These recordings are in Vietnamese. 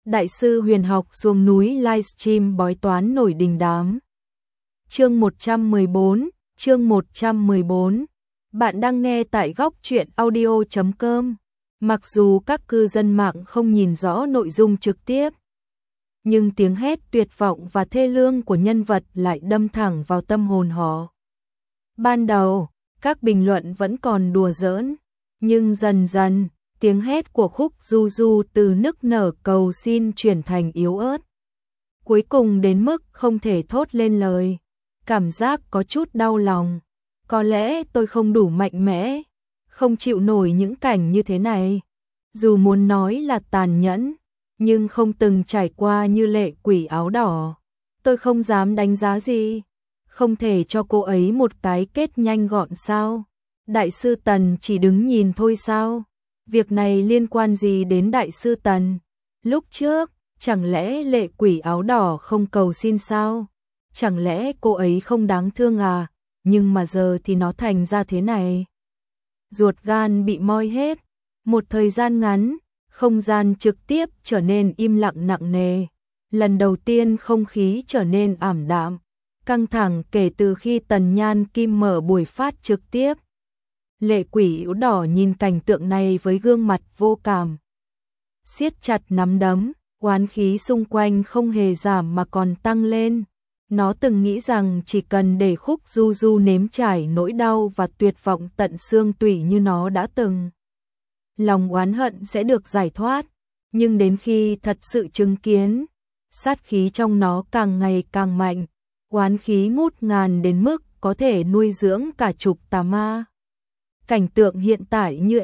Đại sư huyền học xuống núi livestream bói toán nổi đình đám. Chương 114, chương 114. Bạn đang nghe tại góc truyện audio.com. Mặc dù các cư dân mạng không nhìn rõ nội dung trực tiếp, nhưng tiếng hét tuyệt vọng và thê lương của nhân vật lại đâm thẳng vào tâm hồn họ. Ban đầu, các bình luận vẫn còn đùa giỡn, nhưng dần dần, tiếng hét của Khúc Du Du từ nức nở cầu xin chuyển thành yếu ớt. Cuối cùng đến mức không thể thốt lên lời, cảm giác có chút đau lòng. Có lẽ tôi không đủ mạnh mẽ, không chịu nổi những cảnh như thế này. Dù muốn nói là tàn nhẫn, nhưng không từng trải qua như Lệ Quỷ áo đỏ. Tôi không dám đánh giá gì, không thể cho cô ấy một cái kết nhanh gọn sao? Đại sư Tần chỉ đứng nhìn thôi sao? Việc này liên quan gì đến Đại sư Tần? Lúc trước, chẳng lẽ Lệ Quỷ áo đỏ không cầu xin sao? Chẳng lẽ cô ấy không đáng thương à? Nhưng mà giờ thì nó thành ra thế này. Ruột gan bị moi hết. Một thời gian ngắn, không gian trực tiếp trở nên im lặng nặng nề. Lần đầu tiên không khí trở nên ảm đạm, căng thẳng kể từ khi Tần Nhan Kim mở buổi phát trực tiếp. Lệ Quỷ áo đỏ nhìn cảnh tượng này với gương mặt vô cảm, siết chặt nắm đấm, oán khí xung quanh không hề giảm mà còn tăng lên. Nó từng nghĩ rằng chỉ cần để Khúc Du Du nếm trải nỗi đau và tuyệt vọng tận xương tủy như nó đã từng, lòng oán hận sẽ được giải thoát. Nhưng đến khi thật sự chứng kiến, sát khí trong nó càng ngày càng mạnh, oán khí ngút ngàn đến mức có thể nuôi dưỡng cả chục tà ma. Cảnh tượng hiện tại như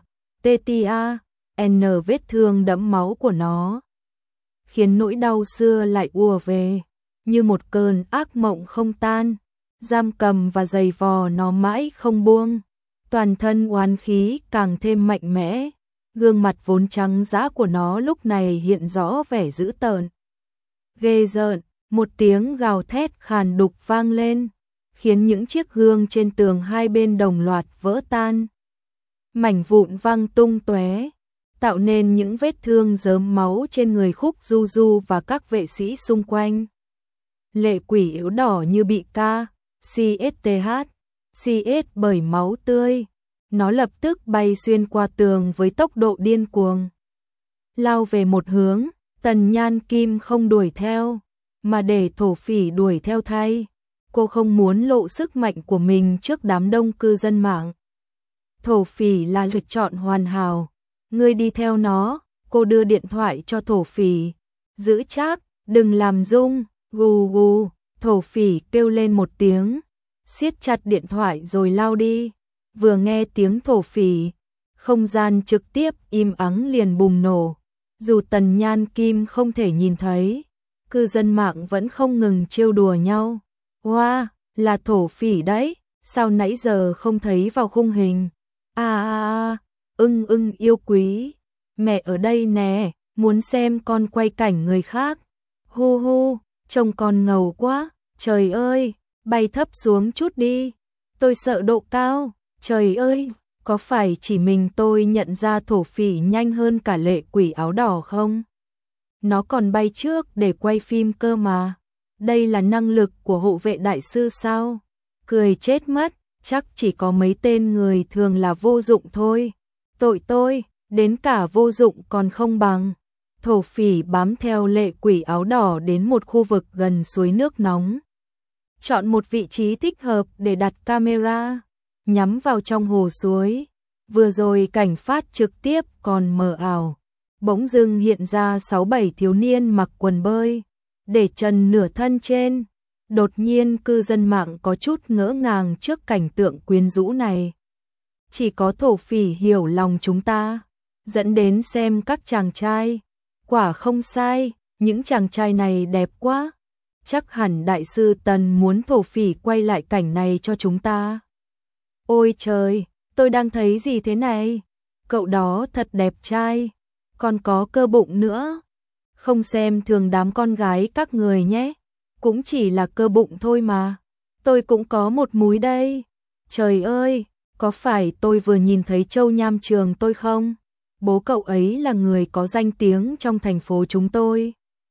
N vết thương đẫm máu của nó, khiến nỗi đau xưa lại ùa về, như một cơn ác mộng không tan, giam cầm và giày vò nó mãi không buông. Toàn thân oán khí càng thêm mạnh mẽ, gương mặt vốn trắng dã của nó lúc này hiện rõ vẻ dữ tợn. Ghê rợn, một tiếng gào thét khàn đục vang lên, khiến những chiếc gương trên tường hai bên đồng loạt vỡ tan. Mảnh vụn văng tung tóe, tạo nên những vết thương rớm máu trên người Khúc Du Du và các vệ sĩ xung quanh. Lệ Quỷ áo đỏ như bị CS bởi máu tươi, nó lập tức bay xuyên qua tường với tốc độ điên cuồng, lao về một hướng. Tần Nhan Kim không đuổi theo, mà để thổ phỉ đuổi theo thay. Cô không muốn lộ sức mạnh của mình trước đám đông cư dân mạng. Thổ phỉ là lựa chọn hoàn hảo, ngươi đi theo nó. Cô đưa điện thoại cho thổ phỉ, giữ chắc, đừng làm rung. Gù gù, thổ phỉ kêu lên một tiếng, siết chặt điện thoại rồi lao đi. Vừa nghe tiếng thổ phỉ, không gian trực tiếp im ắng liền bùng nổ. Dù Tần Nhan Kim không thể nhìn thấy, cư dân mạng vẫn không ngừng trêu đùa nhau. Wow, là thổ phỉ đấy, sao nãy giờ không thấy vào khung hình? Yêu quý, mẹ ở đây nè, muốn xem con quay cảnh người khác. Hu hu, trông con ngầu quá, trời ơi, bay thấp xuống chút đi, tôi sợ độ cao. Trời ơi, có phải chỉ mình tôi nhận ra thổ phỉ nhanh hơn cả Lệ Quỷ áo đỏ không? Nó còn bay trước để quay phim cơ mà. Đây là năng lực của hộ vệ đại sư sao? Cười chết mất, chắc chỉ có mấy tên người thường là vô dụng thôi. Tội tôi, đến cả vô dụng còn không bằng. Thổ phỉ bám theo Lệ Quỷ áo đỏ đến một khu vực gần suối nước nóng. Chọn một vị trí thích hợp để đặt camera, nhắm vào trong hồ suối. Vừa rồi cảnh phát trực tiếp còn mờ ảo, bỗng dưng hiện ra 6-7 thiếu niên mặc quần bơi, để trần nửa thân trên. Đột nhiên cư dân mạng có chút ngỡ ngàng trước cảnh tượng quyến rũ này. Chỉ có thổ phỉ hiểu lòng chúng ta, dẫn đến xem các chàng trai. Quả không sai, những chàng trai này đẹp quá. Chắc hẳn Đại sư Tần muốn thổ phỉ quay lại cảnh này cho chúng ta. Ôi trời, tôi đang thấy gì thế này? Cậu đó thật đẹp trai, còn có cơ bụng nữa. Không xem thường đám con gái các người nhé, cũng chỉ là cơ bụng thôi mà. Tôi cũng có một múi đây. Trời ơi, có phải tôi vừa nhìn thấy Châu Nham Trường tôi không? bố cậu ấy là người có danh tiếng trong thành phố chúng tôi.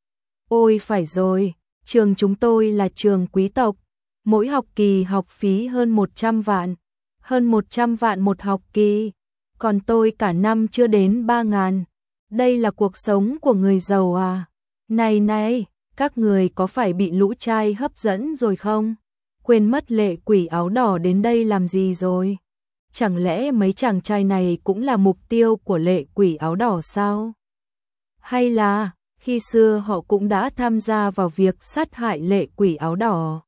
Ôi phải rồi, trường chúng tôi là trường quý tộc, mỗi học kỳ học phí hơn 100 vạn, hơn 100 vạn một học kỳ, còn tôi cả năm chưa đến 3.000. Đây là cuộc sống của người giàu à? Này này, các người có phải bị lũ trai hấp dẫn rồi không? Quên mất Lệ Quỷ áo đỏ đến đây làm gì rồi? Chẳng lẽ mấy chàng trai này cũng là mục tiêu của Lệ Quỷ áo đỏ sao? Hay là khi xưa họ cũng đã tham gia vào việc sát hại Lệ Quỷ áo đỏ?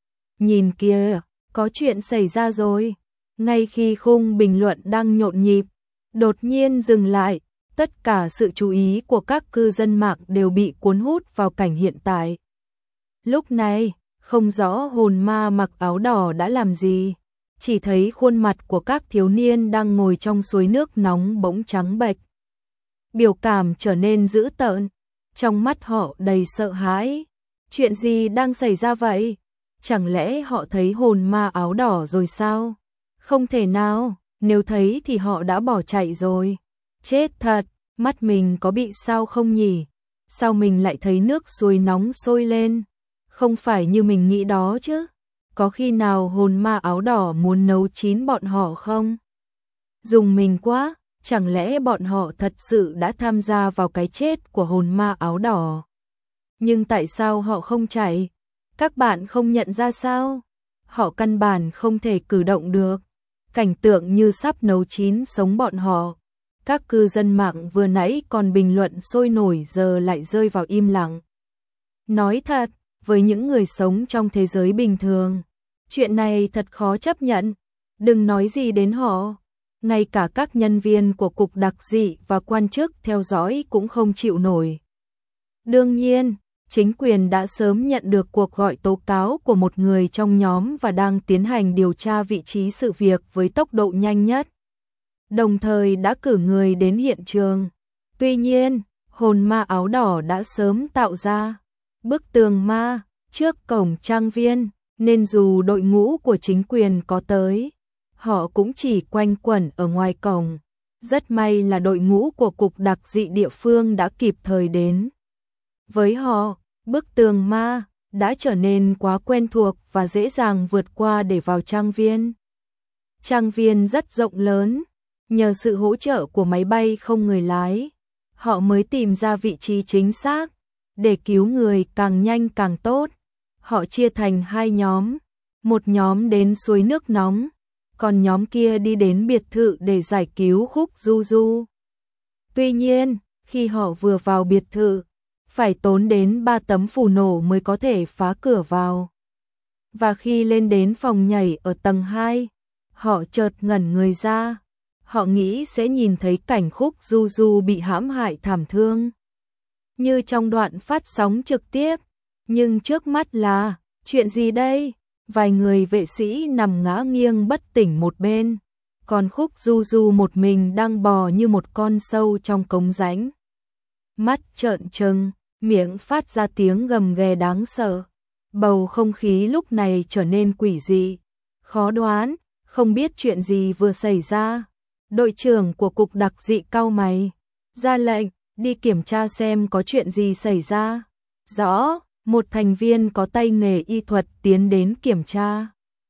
Nhìn kìa, có chuyện xảy ra rồi. Ngay khi khung bình luận đang nhộn nhịp, đột nhiên dừng lại, tất cả sự chú ý của các cư dân mạng đều bị cuốn hút vào cảnh hiện tại. Lúc này, không rõ hồn ma mặc áo đỏ đã làm gì, chỉ thấy khuôn mặt của các thiếu niên đang ngồi trong suối nước nóng bỗng trắng bệch. Biểu cảm trở nên dữ tợn, trong mắt họ đầy sợ hãi. Chuyện gì đang xảy ra vậy? Chẳng lẽ họ thấy hồn ma áo đỏ rồi sao? Không thể nào, nếu thấy thì họ đã bỏ chạy rồi. Chết thật, mắt mình có bị sao không nhỉ? Sao mình lại thấy nước suối nóng sôi lên? Không phải như mình nghĩ đó chứ? Có khi nào hồn ma áo đỏ muốn nấu chín bọn họ không? Dùng mình quá, chẳng lẽ bọn họ thật sự đã tham gia vào cái chết của hồn ma áo đỏ? Nhưng tại sao họ không chạy? Các bạn không nhận ra sao? Họ căn bản không thể cử động được. Cảnh tượng như sắp nấu chín sống bọn họ. Các cư dân mạng vừa nãy còn bình luận sôi nổi giờ lại rơi vào im lặng. Nói thật, với những người sống trong thế giới bình thường, chuyện này thật khó chấp nhận. Đừng nói gì đến họ. Ngay cả các nhân viên của Cục Đặc dị và quan chức theo dõi cũng không chịu nổi. Đương nhiên, chính quyền đã sớm nhận được cuộc gọi tố cáo của một người trong nhóm và đang tiến hành điều tra vị trí sự việc với tốc độ nhanh nhất. Đồng thời đã cử người đến hiện trường. Tuy nhiên, hồn ma áo đỏ đã sớm tạo ra bức tường ma trước cổng trang viên, nên dù đội ngũ của chính quyền có tới, họ cũng chỉ quanh quẩn ở ngoài cổng. Rất may là đội ngũ của Cục Đặc dị địa phương đã kịp thời đến. Với họ, bức tường ma đã trở nên quá quen thuộc và dễ dàng vượt qua để vào trang viên. Trang viên rất rộng lớn, nhờ sự hỗ trợ của máy bay không người lái, họ mới tìm ra vị trí chính xác, để cứu người càng nhanh càng tốt. Họ chia thành hai nhóm, một nhóm đến suối nước nóng, còn nhóm kia đi đến biệt thự để giải cứu Khúc Du Du. Tuy nhiên, khi họ vừa vào biệt thự, phải tốn đến 3 tấm phù nổ mới có thể phá cửa vào. Và khi lên đến phòng nhảy ở tầng 2, họ chợt ngẩn người ra. Họ nghĩ sẽ nhìn thấy cảnh Khúc Du Du bị hãm hại thảm thương, như trong đoạn phát sóng trực tiếp. Nhưng trước mắt là, chuyện gì đây? Vài người vệ sĩ nằm ngã nghiêng bất tỉnh một bên, còn Khúc Du Du một mình đang bò như một con sâu trong cống rãnh. Mắt trợn trừng, miệng phát ra tiếng gầm ghè đáng sợ. Bầu không khí lúc này trở nên quỷ dị, khó đoán, không biết chuyện gì vừa xảy ra. Đội trưởng của Cục Đặc dị cau mày, ra lệnh, đi kiểm tra xem có chuyện gì xảy ra. Rõ, một thành viên có tay nghề y thuật tiến đến kiểm tra.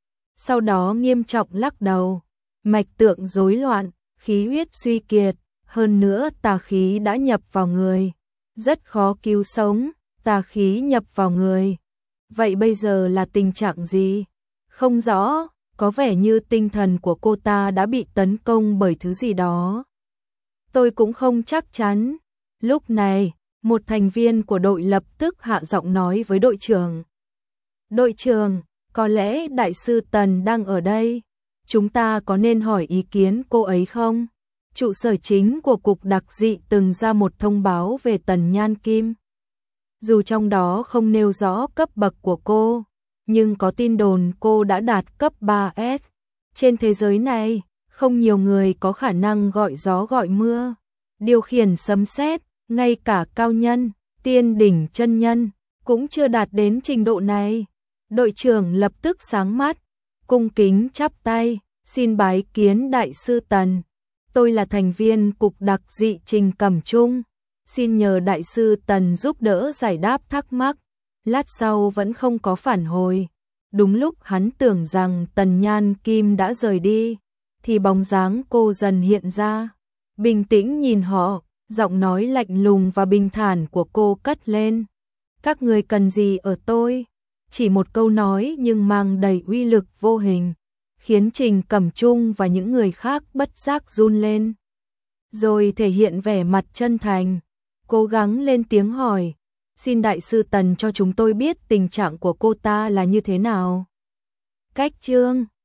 Sau đó nghiêm trọng lắc đầu, mạch tượng rối loạn, khí huyết suy kiệt, hơn nữa tà khí đã nhập vào người. Rất khó cứu sống, tà khí nhập vào người. Vậy bây giờ là tình trạng gì? Không rõ, có vẻ như tinh thần của cô ta đã bị tấn công bởi thứ gì đó. Tôi cũng không chắc chắn. Lúc này, một thành viên của đội lập tức hạ giọng nói với đội trưởng. Đội trưởng, có lẽ đại sư Tần đang ở đây. Chúng ta có nên hỏi ý kiến cô ấy không? Trụ sở chính của Cục Đặc dị từng ra một thông báo về Tần Nhan Kim. Dù trong đó không nêu rõ cấp bậc của cô, nhưng có tin đồn cô đã đạt cấp 3S. Trên thế giới này, không nhiều người có khả năng gọi gió gọi mưa, điều khiển sấm sét, ngay cả cao nhân, tiên đỉnh chân nhân, cũng chưa đạt đến trình độ này. Đội trưởng lập tức sáng mắt, cung kính chắp tay, xin bái kiến đại sư Tần. tôi là thành viên cục đặc dị Trình Cẩm Trung, xin nhờ đại sư Tần giúp đỡ giải đáp thắc mắc. Lát sau vẫn không có phản hồi. Đúng lúc hắn tưởng rằng Tần Nhan Kim đã rời đi, thì bóng dáng cô dần hiện ra. Bình tĩnh nhìn họ, giọng nói lạnh lùng và bình thản của cô cất lên. Các người cần gì ở tôi? Chỉ một câu nói nhưng mang đầy uy lực vô hình, khiến Trình Cẩm Trung và những người khác bất giác run lên. Rồi thể hiện vẻ mặt chân thành, cố gắng lên tiếng hỏi, xin đại sư Tần cho chúng tôi biết tình trạng của cô ta là như thế nào. Cách chương